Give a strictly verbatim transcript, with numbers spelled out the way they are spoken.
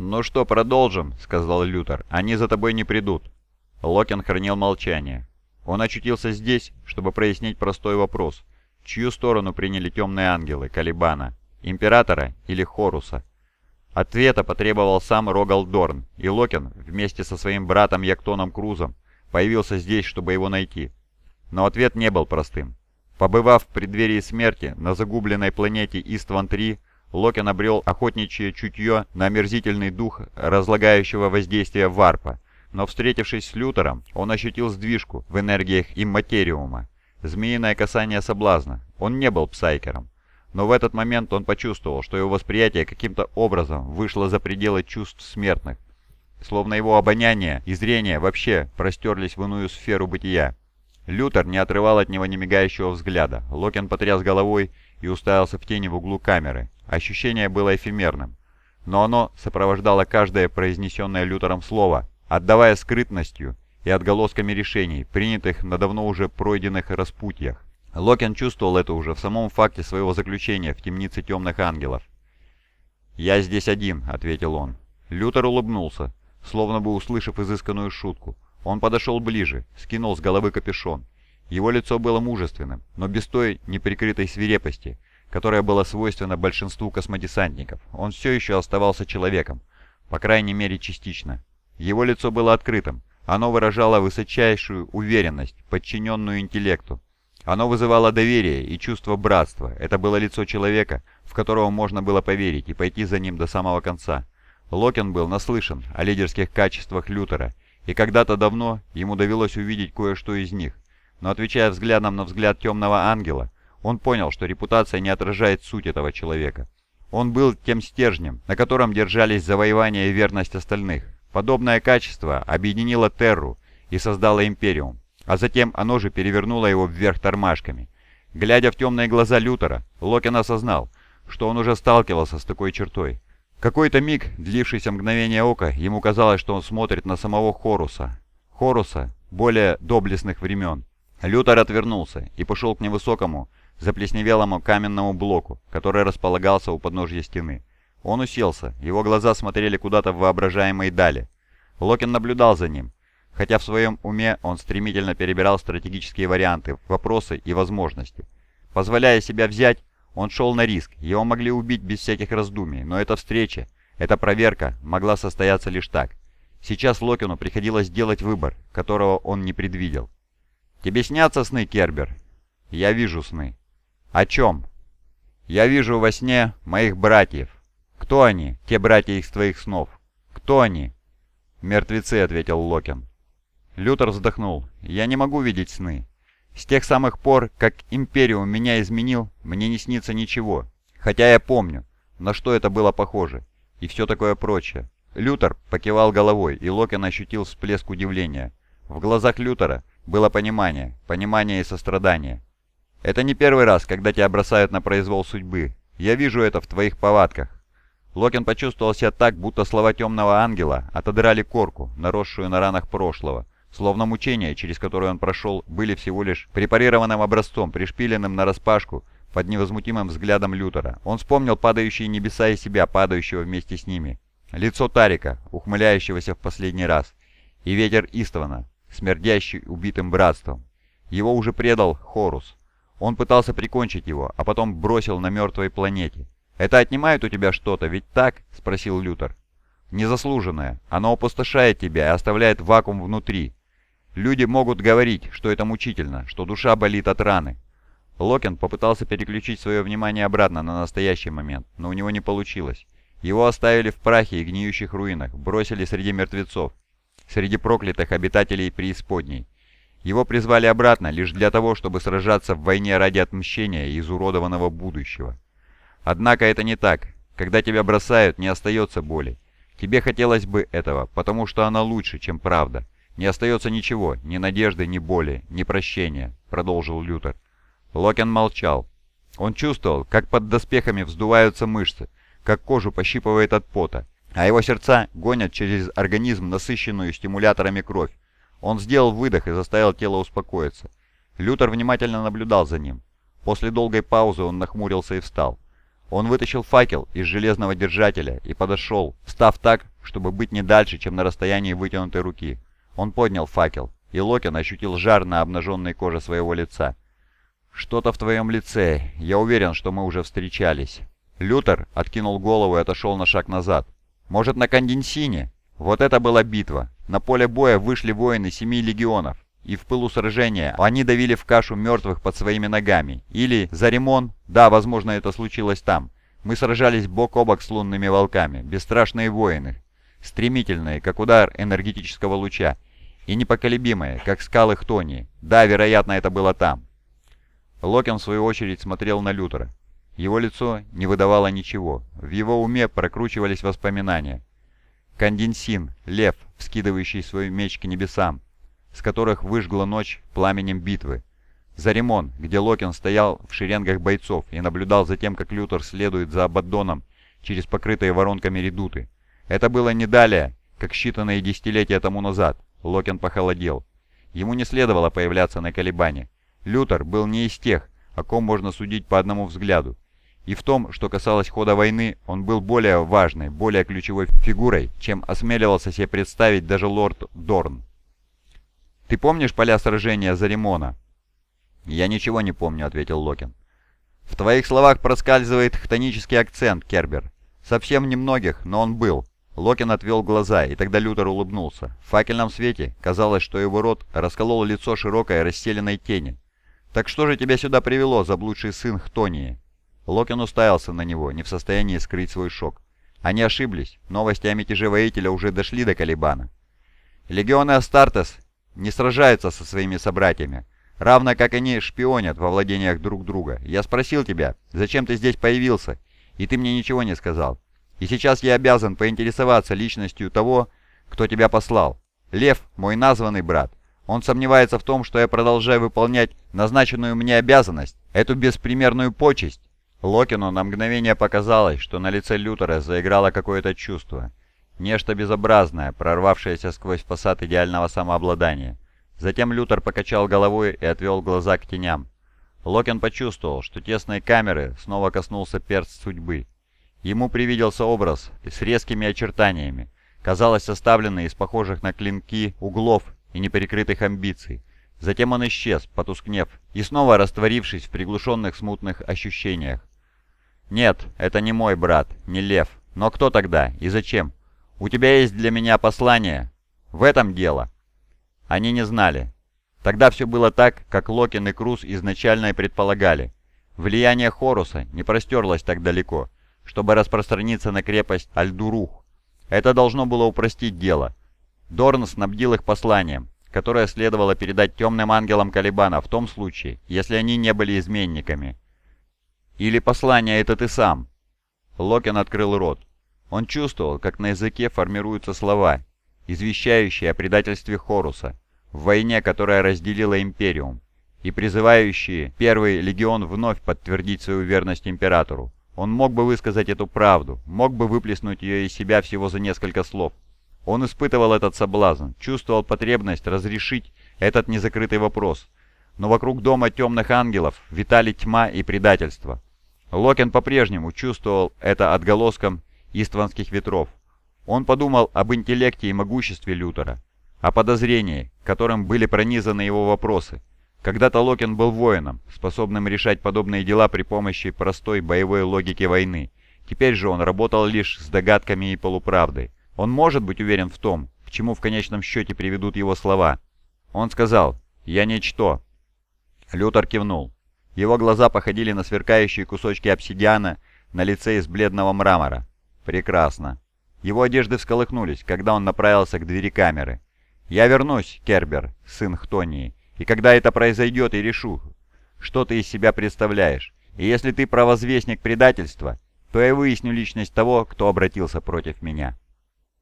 «Ну что, продолжим», — сказал Лютер. «Они за тобой не придут». Локин хранил молчание. Он очутился здесь, чтобы прояснить простой вопрос. Чью сторону приняли темные ангелы Калибана? Императора или Хоруса? Ответа потребовал сам Рогал Дорн, и Локин вместе со своим братом Яктоном Крузом появился здесь, чтобы его найти. Но ответ не был простым. Побывав в преддверии смерти на загубленной планете Истван-три, Локин обрел охотничье чутье на омерзительный дух разлагающего воздействия варпа, но встретившись с Лютером, он ощутил сдвижку в энергиях имматериума, змеиное касание соблазна. Он не был псайкером, но в этот момент он почувствовал, что его восприятие каким-то образом вышло за пределы чувств смертных, словно его обоняние и зрение вообще простерлись в иную сферу бытия. Лютер не отрывал от него немигающего взгляда. Локин потряс головой и уставился в тени в углу камеры. Ощущение было эфемерным, но оно сопровождало каждое произнесенное Лютером слово, отдавая скрытностью и отголосками решений, принятых на давно уже пройденных распутьях. Локин чувствовал это уже в самом факте своего заключения в темнице темных ангелов. «Я здесь один», — ответил он. Лютер улыбнулся, словно бы услышав изысканную шутку. Он подошел ближе, скинул с головы капюшон. Его лицо было мужественным, но без той неприкрытой свирепости, которая была свойственна большинству космодесантников. Он все еще оставался человеком, по крайней мере частично. Его лицо было открытым, оно выражало высочайшую уверенность, подчиненную интеллекту. Оно вызывало доверие и чувство братства. Это было лицо человека, в которого можно было поверить и пойти за ним до самого конца. Локин был наслышан о лидерских качествах Лютера, и когда-то давно ему довелось увидеть кое-что из них. Но отвечая взглядом на взгляд темного ангела, он понял, что репутация не отражает суть этого человека. Он был тем стержнем, на котором держались завоевание и верность остальных. Подобное качество объединило Терру и создало Империум, а затем оно же перевернуло его вверх тормашками. Глядя в темные глаза Лютера, Локин осознал, что он уже сталкивался с такой чертой. Какой-то миг, длившийся мгновение ока, ему казалось, что он смотрит на самого Хоруса. Хоруса более доблестных времен. Лютер отвернулся и пошел к невысокому, заплесневелому каменному блоку, который располагался у подножья стены. Он уселся, его глаза смотрели куда-то в воображаемые дали. Локин наблюдал за ним, хотя в своем уме он стремительно перебирал стратегические варианты, вопросы и возможности. Позволяя себя взять, он шел на риск, его могли убить без всяких раздумий, но эта встреча, эта проверка могла состояться лишь так. Сейчас Локину приходилось делать выбор, которого он не предвидел. «Тебе снятся сны, Кербер?» «Я вижу сны». «О чем?» «Я вижу во сне моих братьев». «Кто они, те братья из твоих снов?» «Кто они?» «Мертвецы», — ответил Локин. Лютер вздохнул. «Я не могу видеть сны. С тех самых пор, как Империум меня изменил, мне не снится ничего. Хотя я помню, на что это было похоже, и все такое прочее». Лютер покивал головой, и Локин ощутил всплеск удивления. В глазах Лютера было понимание, понимание и сострадание. «Это не первый раз, когда тебя бросают на произвол судьбы. Я вижу это в твоих повадках». Локин почувствовал себя так, будто слова темного ангела отодрали корку, наросшую на ранах прошлого. Словно мучения, через которые он прошел, были всего лишь препарированным образцом, пришпиленным нараспашку под невозмутимым взглядом Лютера. Он вспомнил падающие небеса и себя, падающего вместе с ними. Лицо Тарика, ухмыляющегося в последний раз. И ветер Иствана, смердящий убитым братством. Его уже предал Хорус. Он пытался прикончить его, а потом бросил на мертвой планете. «Это отнимает у тебя что-то, ведь так?» — спросил Лютер. «Незаслуженное. Оно опустошает тебя и оставляет вакуум внутри. Люди могут говорить, что это мучительно, что душа болит от раны». Локин попытался переключить свое внимание обратно на настоящий момент, но у него не получилось. Его оставили в прахе и гниющих руинах, бросили среди мертвецов, среди проклятых обитателей преисподней. Его призвали обратно лишь для того, чтобы сражаться в войне ради отмщения и изуродованного будущего. Однако это не так. Когда тебя бросают, не остается боли. Тебе хотелось бы этого, потому что она лучше, чем правда. Не остается ничего, ни надежды, ни боли, ни прощения, продолжил Лютер. Локин молчал. Он чувствовал, как под доспехами вздуваются мышцы, как кожу пощипывает от пота, а его сердца гонят через организм насыщенную стимуляторами кровь. Он сделал выдох и заставил тело успокоиться. Лютер внимательно наблюдал за ним. После долгой паузы он нахмурился и встал. Он вытащил факел из железного держателя и подошел, встав так, чтобы быть не дальше, чем на расстоянии вытянутой руки. Он поднял факел, и Локин ощутил жар на обнаженной коже своего лица. «Что-то в твоем лице. Я уверен, что мы уже встречались». Лютер откинул голову и отошел на шаг назад. «Может, на Конденсине?» Вот это была битва. На поле боя вышли воины семи легионов, и в пылу сражения они давили в кашу мертвых под своими ногами. Или Заремон, да, возможно, это случилось там. Мы сражались бок о бок с лунными волками, бесстрашные воины, стремительные, как удар энергетического луча, и непоколебимые, как скалы Хтонии. Да, вероятно, это было там. Локин, в свою очередь, смотрел на Лютера. Его лицо не выдавало ничего. В его уме прокручивались воспоминания. Конденсин, лев, вскидывающий свой меч к небесам, с которых выжгла ночь пламенем битвы. Заремон, где Локин стоял в шеренгах бойцов и наблюдал за тем, как Лютер следует за Абаддоном через покрытые воронками редуты. Это было не далее, как считанные десятилетия тому назад. Локин похолодел. Ему не следовало появляться на колебане. Лютер был не из тех, о ком можно судить по одному взгляду. И в том, что касалось хода войны, он был более важной, более ключевой фигурой, чем осмеливался себе представить даже лорд Дорн. «Ты помнишь поля сражения Заремона?» «Я ничего не помню», — ответил Локин. «В твоих словах проскальзывает хтонический акцент, Кербер. Совсем немногих, но он был». Локин отвел глаза, и тогда Лютер улыбнулся. В факельном свете казалось, что его рот расколол лицо широкой расстеленной тени. «Так что же тебя сюда привело, заблудший сын Хтонии?» Локин уставился на него, не в состоянии скрыть свой шок. Они ошиблись. Новости о мятеже воителя уже дошли до Калибана. «Легионы Астартес не сражаются со своими собратьями, равно как они шпионят во владениях друг друга. Я спросил тебя, зачем ты здесь появился, и ты мне ничего не сказал. И сейчас я обязан поинтересоваться личностью того, кто тебя послал. Лев, мой названный брат, он сомневается в том, что я продолжаю выполнять назначенную мне обязанность, эту беспримерную почесть». Локину на мгновение показалось, что на лице Лютера заиграло какое-то чувство. Нечто безобразное, прорвавшееся сквозь фасад идеального самообладания. Затем Лютер покачал головой и отвел глаза к теням. Локин почувствовал, что тесной камеры снова коснулся перст судьбы. Ему привиделся образ с резкими очертаниями, казалось, составленный из похожих на клинки углов и неперекрытых амбиций. Затем он исчез, потускнев, и снова растворившись в приглушенных смутных ощущениях. «Нет, это не мой брат, не Лев. Но кто тогда и зачем? У тебя есть для меня послание. В этом дело». Они не знали. Тогда все было так, как Локин и Круз изначально и предполагали. Влияние Хоруса не простерлось так далеко, чтобы распространиться на крепость Альдурух. Это должно было упростить дело. Дорн снабдил их посланием, которое следовало передать темным ангелам Калибана в том случае, если они не были изменниками. «Или послание это ты сам?» Локин открыл рот. Он чувствовал, как на языке формируются слова, извещающие о предательстве Хоруса, в войне, которая разделила Империум, и призывающие Первый Легион вновь подтвердить свою верность Императору. Он мог бы высказать эту правду, мог бы выплеснуть ее из себя всего за несколько слов. Он испытывал этот соблазн, чувствовал потребность разрешить этот незакрытый вопрос. Но вокруг дома темных ангелов витали тьма и предательство. Локин по-прежнему чувствовал это отголоском истванских ветров. Он подумал об интеллекте и могуществе Лютера, о подозрении, которым были пронизаны его вопросы. Когда-то Локин был воином, способным решать подобные дела при помощи простой боевой логики войны. Теперь же он работал лишь с догадками и полуправдой. Он может быть уверен в том, к чему в конечном счете приведут его слова. Он сказал «Я ничто». Лютер кивнул. Его глаза походили на сверкающие кусочки обсидиана на лице из бледного мрамора. Прекрасно. Его одежды всколыхнулись, когда он направился к двери камеры. «Я вернусь, Кербер, сын Хтонии, и когда это произойдет, и решу, что ты из себя представляешь. И если ты провозвестник предательства, то я выясню личность того, кто обратился против меня».